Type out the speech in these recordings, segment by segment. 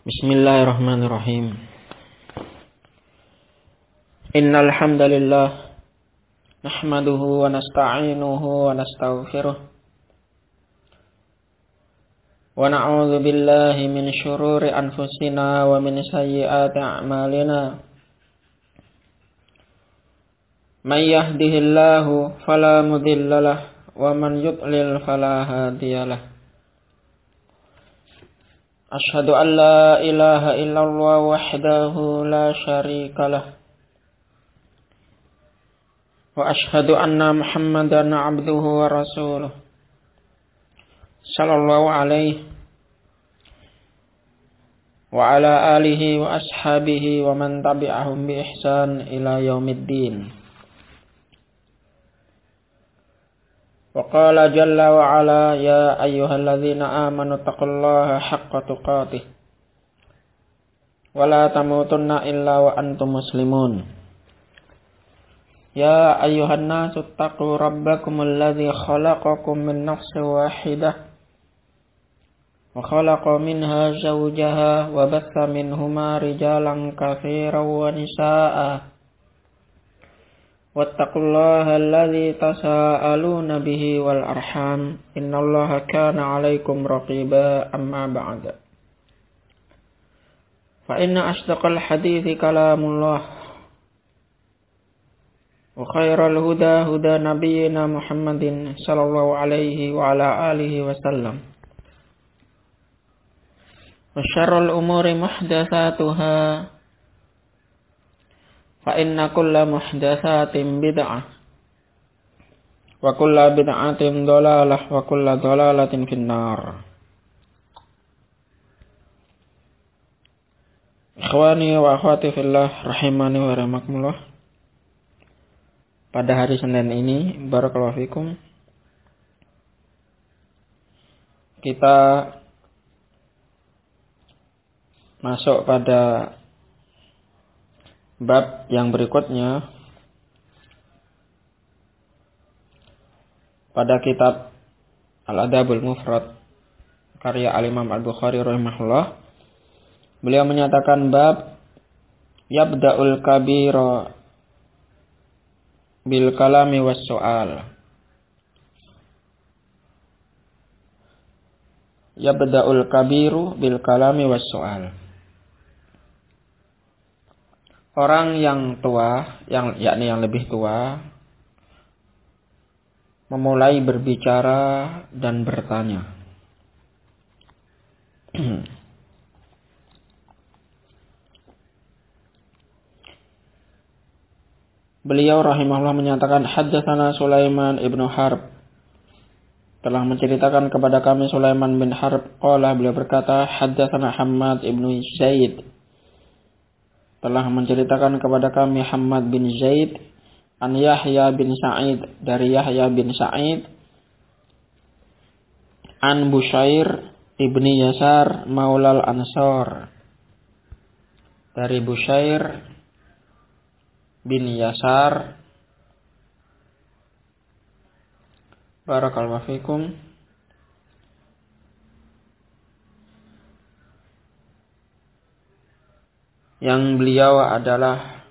Bismillahirrahmanirrahim. Innal hamdalillah nahmaduhu wa nasta'inuhu wa nastaghfiruh wa na'udzu billahi min syururi anfusina wa min sayyiati a'malina. May yahdihillahu fala mudhillalah wa man yudlil fala hadiyalah. Asyhadu an la ilaha illallah wahdahu la syarikalah wa asyhadu anna Muhammadan abduhu wa rasuluh sallallahu alaihi wa ala alihi wa ashabihi wa man tabi'ahum bi ihsan ila yaumiddin. Wa qala jalla wa ala ya ayyuhalladzina amanu taqullaha haqqa tuqatih wa la tamutunna illa wa antum muslimun. Ya ayyuhan nasu taqu rabbakumul ladzi khalaqakum min nafsin wahidah wa khalaqa minha zawjaha wa batha minhuma rijalan katsiran wa nisaa'a wattaqullaha alladzi tasaaluna bihi wal arham innallaha kana 'alaikum raqiba. Amma ba'd. Fa inna asdaqal hadithi kalamullah wa khairal huda huda nabiyyina Muhammadin sallallahu alaihi wa ala alihi wasallam wa syarrul umuri muhdatsatuha fa inna kulla muhdatsatin bid'ah wa kulla bid'atin dhalalah wa kulla dhalalatin finnar. Ikhwani wa akhwati fillah rahimani wa rahimakumullah. Pada hari Senin ini, barakallahu fikum, kita masuk pada bab yang berikutnya pada kitab Al-Adabul Mufrad karya Al-Imam Al-Bukhari rahimahullah. Beliau menyatakan bab yabda'ul kabira bil kalami was su'al. Yabda'ul kabiru bil kalami was su'al. Orang yang tua, yakni yang lebih tua, memulai berbicara dan bertanya. Beliau rahimahullah menyatakan haddatsana Sulaiman ibnu Harb, telah menceritakan kepada kami Sulaiman bin Harb. Qala, beliau berkata, haddatsana Hammad ibnu Zaid, telah menceritakan kepada kami Hammad bin Zaid an Yahya bin Sa'id, dari Yahya bin Sa'id an Bushair ibni Yasar maulal Ansar, dari Bushair bin Yasar barakallahu fikum yang beliau adalah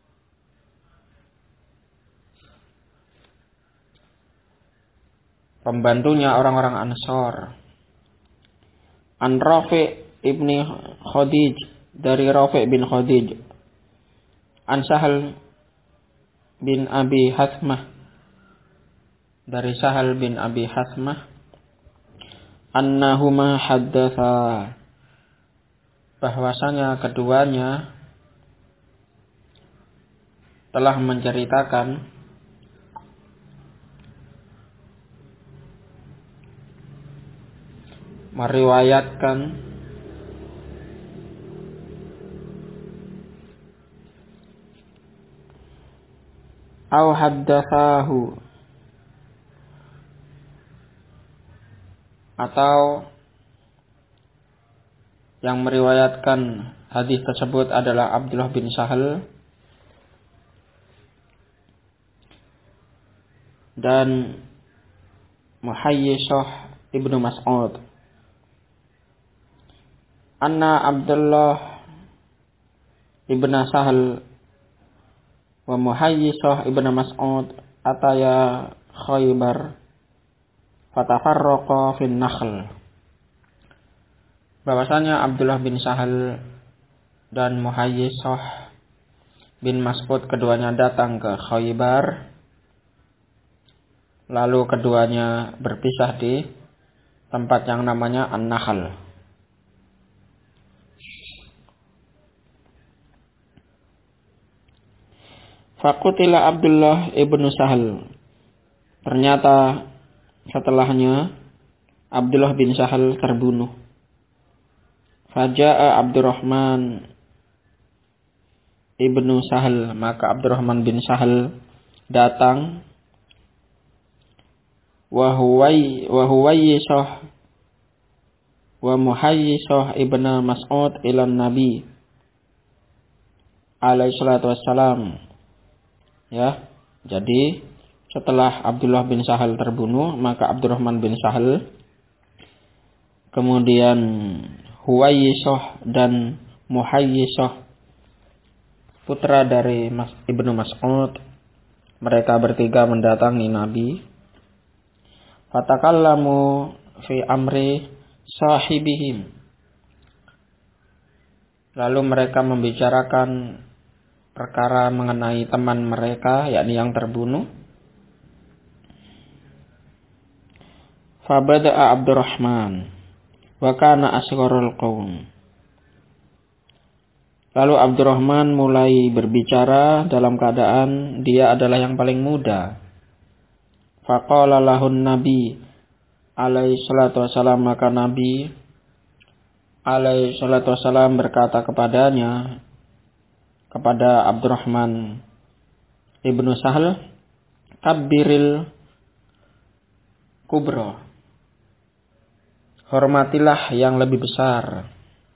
pembantunya orang-orang Ansar. An Rafi' ibni Khadij, dari Rafi' bin Khadij. An Sahal bin Abi Hathmah, dari Sahal bin Abi Hathmah. Annahuma haddatha, bahwasanya keduanya telah menceritakan meriwayatkan au haddatsahu, atau yang meriwayatkan hadis tersebut adalah Abdullah bin Sahal dan Muhayyisah ibnu Mas'ud. anna Abdullah ibn Sahal wa Muhayyisah ibn Mas'ud ataya Khaybar fatafarraqa fin nakhl. Bahwasanya Abdullah bin Sahal dan Muhayyisah bin Mas'ud keduanya datang ke Khaybar, lalu keduanya berpisah di tempat yang namanya An-Nakhl. Faqutila Abdullah ibnu Sahal. Ternyata setelahnya Abdullah bin Sahal terbunuh. Faja'a Abdurrahman ibnu Sahal. Maka Abdurrahman bin Sahal datang. Wa Huwayyisah wa Muhayyisah ibnu Mas'ud ilan Nabi alaihi salatu wassalam. Ya, jadi setelah Abdullah bin Sahal terbunuh, maka Abdurrahman bin Sahal, kemudian Huwayyisah dan Muhayyisah, putra dari Ibnu Mas'ud, mereka bertiga mendatangi Nabi. Fatakallamu fi amri sahibihim. Lalu mereka membicarakan perkara mengenai teman mereka, yakni yang terbunuh. Fabada'a Abdurrahman wa kana asgharul qaum. Lalu Abdurrahman mulai berbicara dalam keadaan dia adalah yang paling muda. Faqala lahun Nabi alaihi salatu wassalam, maka Nabi alaihi salatu wassalam berkata kepadanya, kepada Abdurrahman ibnu Sahal, kabbiril kubra, hormatilah yang lebih besar.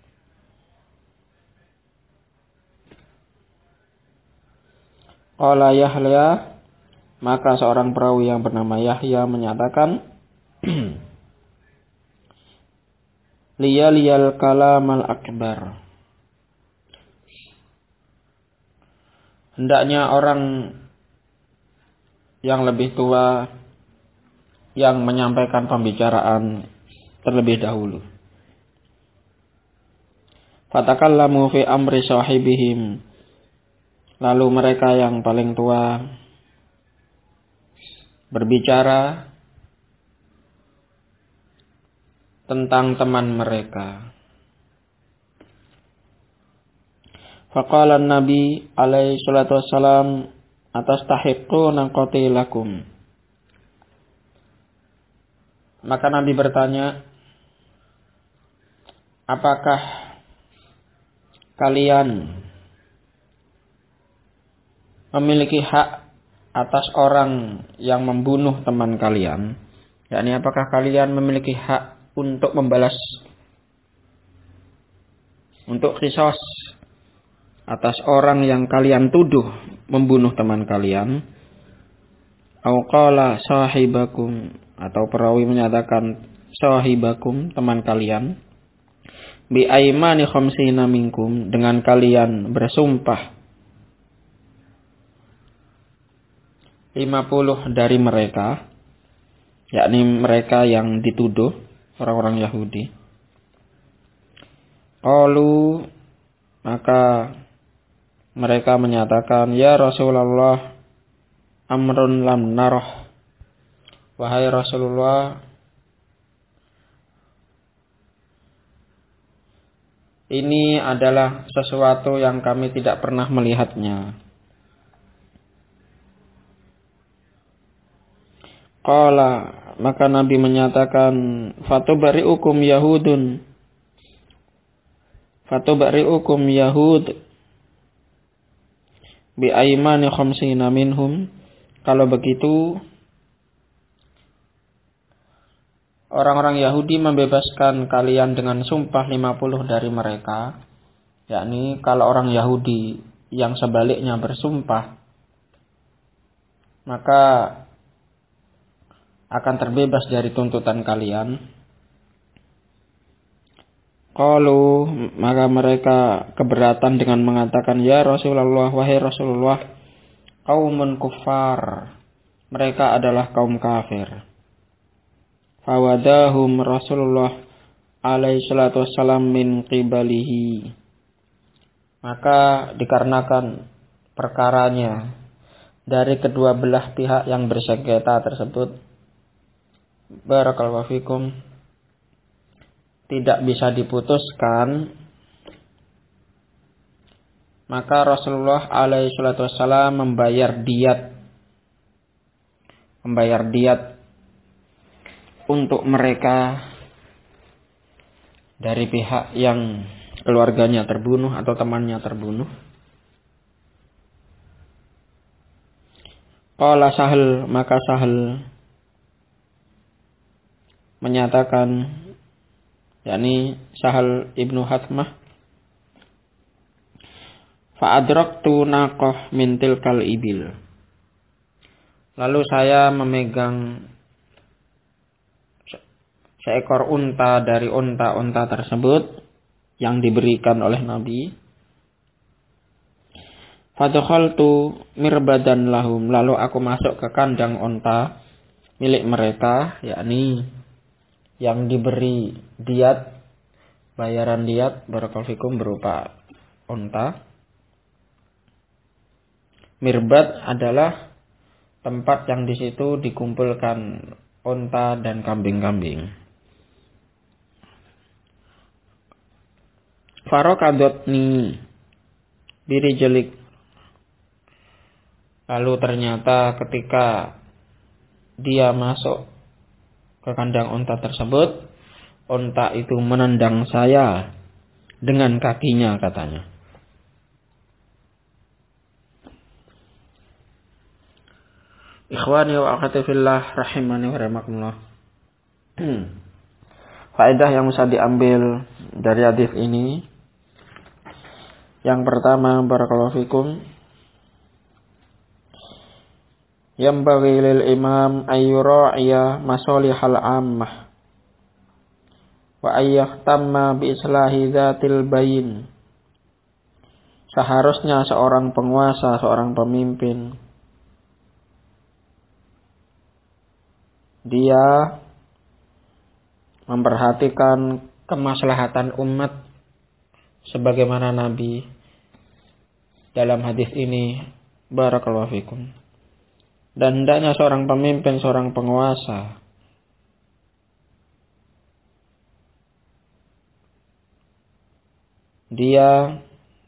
Qala Yahya, maka seorang perawi yang bernama Yahya menyatakan, liyal kalamal akbar. Hendaknya orang yang lebih tua yang menyampaikan pembicaraan terlebih dahulu. Fatakallamu fi amri sahibihim. Lalu mereka yang paling tua berbicara tentang teman mereka. Faqala Nabi alaihi salatu wassalam, atastahiqquna qatilakum. Maka Nabi bertanya, apakah kalian memiliki hak atas orang yang membunuh teman kalian? Yakni apakah kalian memiliki hak untuk membalas, untuk qisas atas orang yang kalian tuduh membunuh teman kalian? Au qala sahibakum, atau perawi menyatakan sahibakum, teman kalian, bi aimani khamsina minkum, dengan kalian bersumpah 50 dari mereka, yakni mereka yang dituduh, orang-orang Yahudi. Qalu, maka mereka menyatakan, ya Rasulullah, amrun lam narah. Wahai Rasulullah, ini adalah sesuatu yang kami tidak pernah melihatnya. Qala, maka Nabi menyatakan, fatubari'ukum Yahud bi aimani khamsina minhum. Kalau begitu, orang-orang Yahudi membebaskan kalian dengan sumpah 50 dari mereka. Yakni kalau orang Yahudi yang sebaliknya bersumpah, maka akan terbebas dari tuntutan kalian. Qalu, maka mereka keberatan dengan mengatakan, ya Rasulullah, wahai Rasulullah, qaumun kuffar, mereka adalah kaum kafir. Fawadahum Rasulullah alaihi salatu wassalam min qibalihi, maka dikarenakan perkaranya dari kedua belah pihak yang bersengketa tersebut, barakallahu fikum, tidak bisa diputuskan, maka Rasulullah alaihi salatu wassalam membayar diat untuk mereka dari pihak yang keluarganya terbunuh atau temannya terbunuh. Qala Sahal, maka Sahal menyatakan, yakni Sahal ibnu Hatmah, fa'adraktu naqah min tilkal ibil, lalu saya memegang seekor unta dari unta-unta tersebut yang diberikan oleh Nabi. Fadakhaltu mirbadan lahum, lalu aku masuk ke kandang unta milik mereka, yakni yang diberi diat, bayaran diat, barakallahu fikum, berupa unta. Mirbad adalah tempat yang di situ dikumpulkan unta dan kambing-kambing. Farokadotni birijelik, lalu ternyata ketika dia masuk ke kandang unta tersebut, unta itu menendang saya dengan kakinya, katanya. Ikhwani wa akhwati fillah rahimani wa rahimakumullah. Faedah yang bisa diambil dari hadis ini, yang pertama, barakallahu fikum, yambaghi lil imam ayyura'iya masalihal ammah wa ayyahtamma bi islahi dzatil bayin. Seharusnya seorang penguasa, seorang pemimpin, dia memperhatikan kemaslahatan umat sebagaimana Nabi dalam hadis ini, barakallahu fikum. Dan hendaknya seorang pemimpin, seorang penguasa, dia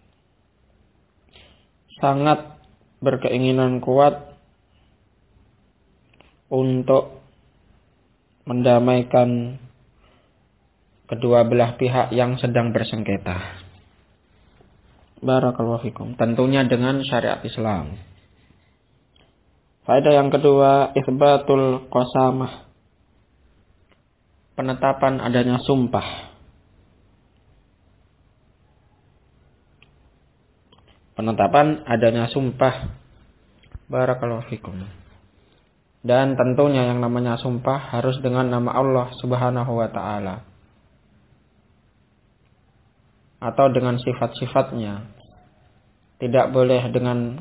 sangat berkeinginan kuat untuk mendamaikan kedua belah pihak yang sedang bersengketa. Barakallahu fikum. Tentunya dengan syariat Islam. Faedah yang kedua, itsbatul qasamah, penetapan adanya sumpah. Penetapan adanya sumpah. Barakallahu fikum. Dan tentunya yang namanya sumpah harus dengan nama Allah Subhanahu wa ta'ala, atau dengan sifat-sifatnya. Tidak boleh dengan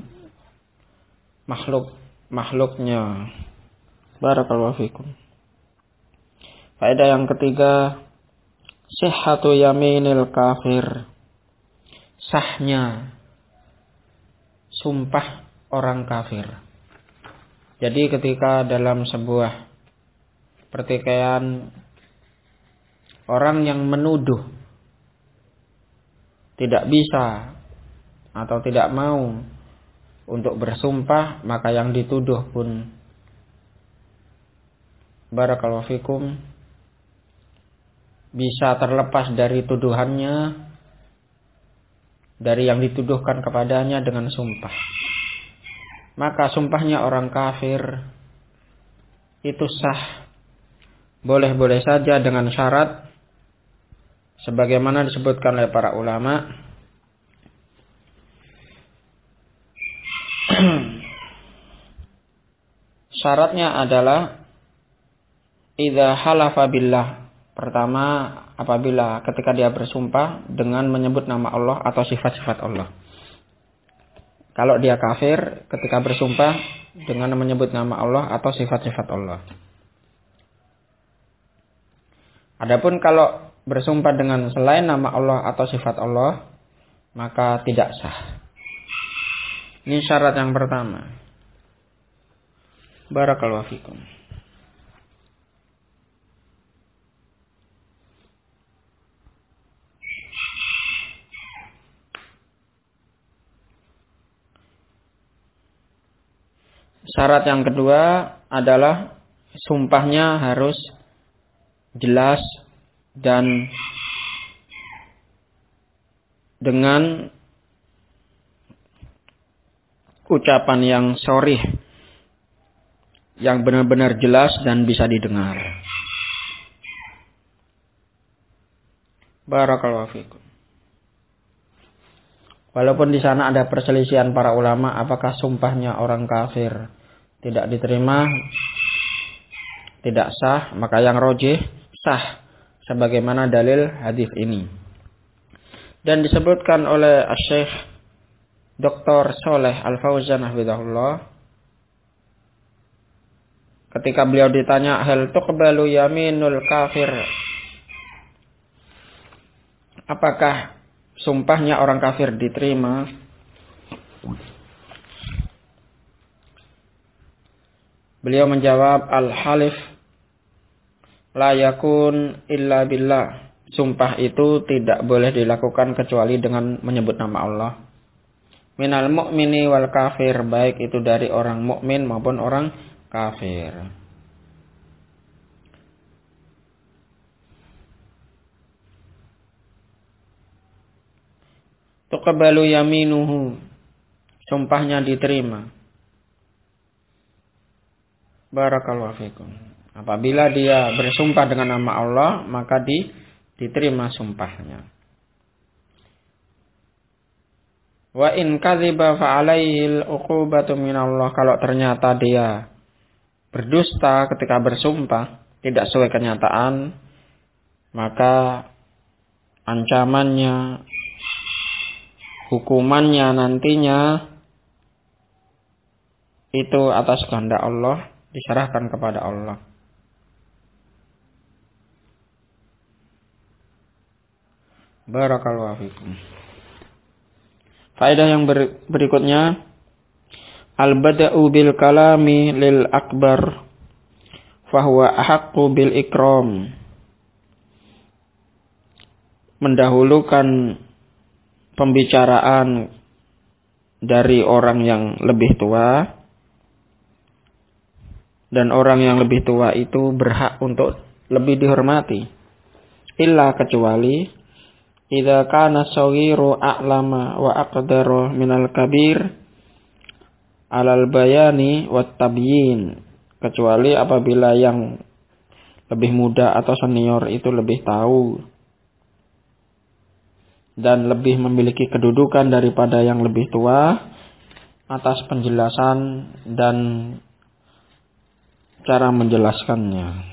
makhluknya. Barakallahu fikum. Faedah yang ketiga, sihhatu yaminil kafir, sahnya sumpah orang kafir. Jadi ketika dalam sebuah pertikaian, orang yang menuduh tidak bisa atau tidak mau untuk bersumpah, maka yang dituduh pun, barakallahu fikum, bisa terlepas dari tuduhannya, dari yang dituduhkan kepadanya dengan sumpah. Maka sumpahnya orang kafir itu sah, boleh-boleh saja dengan syarat sebagaimana disebutkan oleh para ulama. Syaratnya adalah idza halafa billah, Pertama, apabila ketika dia bersumpah dengan menyebut nama Allah atau sifat-sifat Allah. Kalau dia kafir ketika bersumpah dengan menyebut nama Allah atau sifat-sifat Allah. Adapun kalau bersumpah dengan selain nama Allah atau sifat Allah, maka tidak sah. Ini syarat yang pertama. Barakallahu fikum. Syarat yang kedua adalah sumpahnya harus jelas dan dengan ucapan yang sharih, yang benar-benar jelas dan bisa didengar. Barakallahu fikum. Walaupun di sana ada perselisihan para ulama apakah sumpahnya orang kafir tidak diterima, tidak sah, maka yang rajih sah sebagaimana dalil hadis ini. Dan disebutkan oleh Syekh Dr. Shalih Al-Fauzan hafizahullah ketika beliau ditanya hal tuqbalu yaminul kafir, apakah sumpahnya orang kafir diterima? Beliau menjawab, al-halif la yakun illa billah. Sumpah itu tidak boleh dilakukan kecuali dengan menyebut nama Allah. Minal mu'mini wal kafir, baik itu dari orang mukmin maupun orang kafir. Tuqbalu yaminuhu, sumpahnya diterima. Barakallahu fikum. Apabila dia bersumpah dengan nama Allah, maka diterima sumpahnya. Wa in kadhiba fa alaihi al-uqubatu minallah. Kalau ternyata dia berdusta ketika bersumpah, tidak sesuai kenyataan, maka ancamannya, hukumannya nantinya itu atas kehendak Allah, diserahkan kepada Allah. Barakallahu fikum. Faedah yang berikutnya, al-bada'u bil kalami lil akbar fahuwa ahaqqu bil ikram. Mendahulukan pembicaraan dari orang yang lebih tua, dan orang yang lebih tua itu berhak untuk lebih dihormati. Illa kecuali idza kana saghiru a'lama wa aqdaru minal kabir alal bayani wat tabyin. Kecuali apabila yang lebih muda atau senior itu lebih tahu dan lebih memiliki kedudukan daripada yang lebih tua atas penjelasan dan cara menjelaskannya.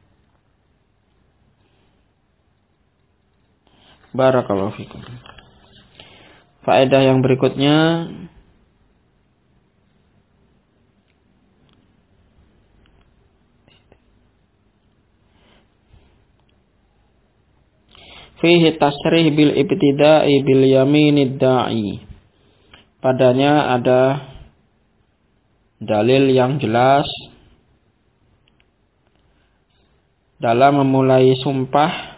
Barakallahu fikum. Faedah yang berikutnya, fihi tasrih bil ibtida'i bil yaminid da'i. Padanya ada dalil yang jelas dalam memulai sumpah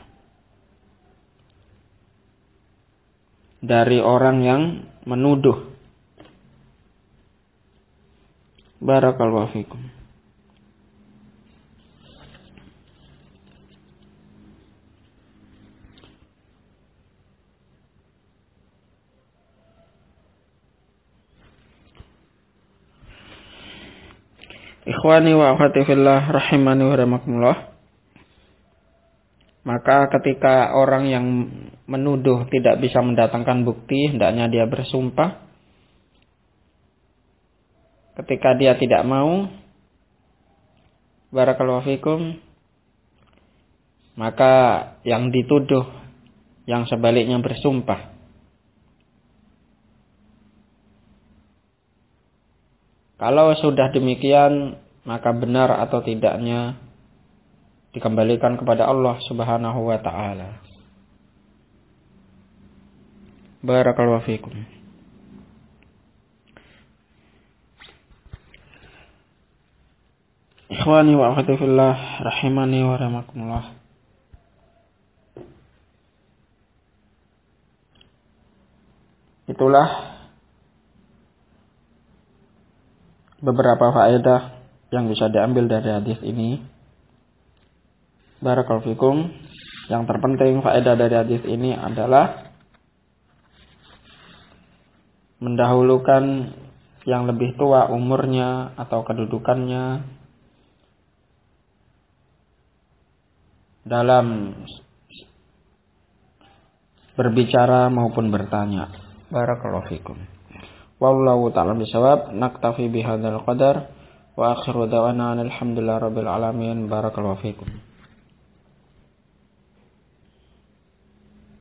dari orang yang menuduh. Barakallahu fikum. Ikhwani wa akhwati fillah rahimani wa rahimakumullah. Maka ketika orang yang menuduh tidak bisa mendatangkan bukti, hendaknya dia bersumpah. Ketika dia tidak mau, barakallahu fikum, maka yang dituduh yang sebaliknya bersumpah. Kalau sudah demikian, maka benar atau tidaknya dikembalikan kepada Allah Subhanahu wa ta'ala. Barakallahu fikum. Ikhwani wa akhwati fillah, rahimani wa rahimakumullah. Itulah beberapa faedah yang bisa diambil dari hadis ini. Barakallahu fikum. Yang terpenting faedah dari hadis ini adalah mendahulukan yang lebih tua umurnya atau kedudukannya dalam berbicara maupun bertanya. Barakallahu fikum. Wallahu ta'ala bisawab. Naktafi bihadzal qadar wa akhiru da'wana alhamdulillahi rabbil alamin. Barakallahu fikum.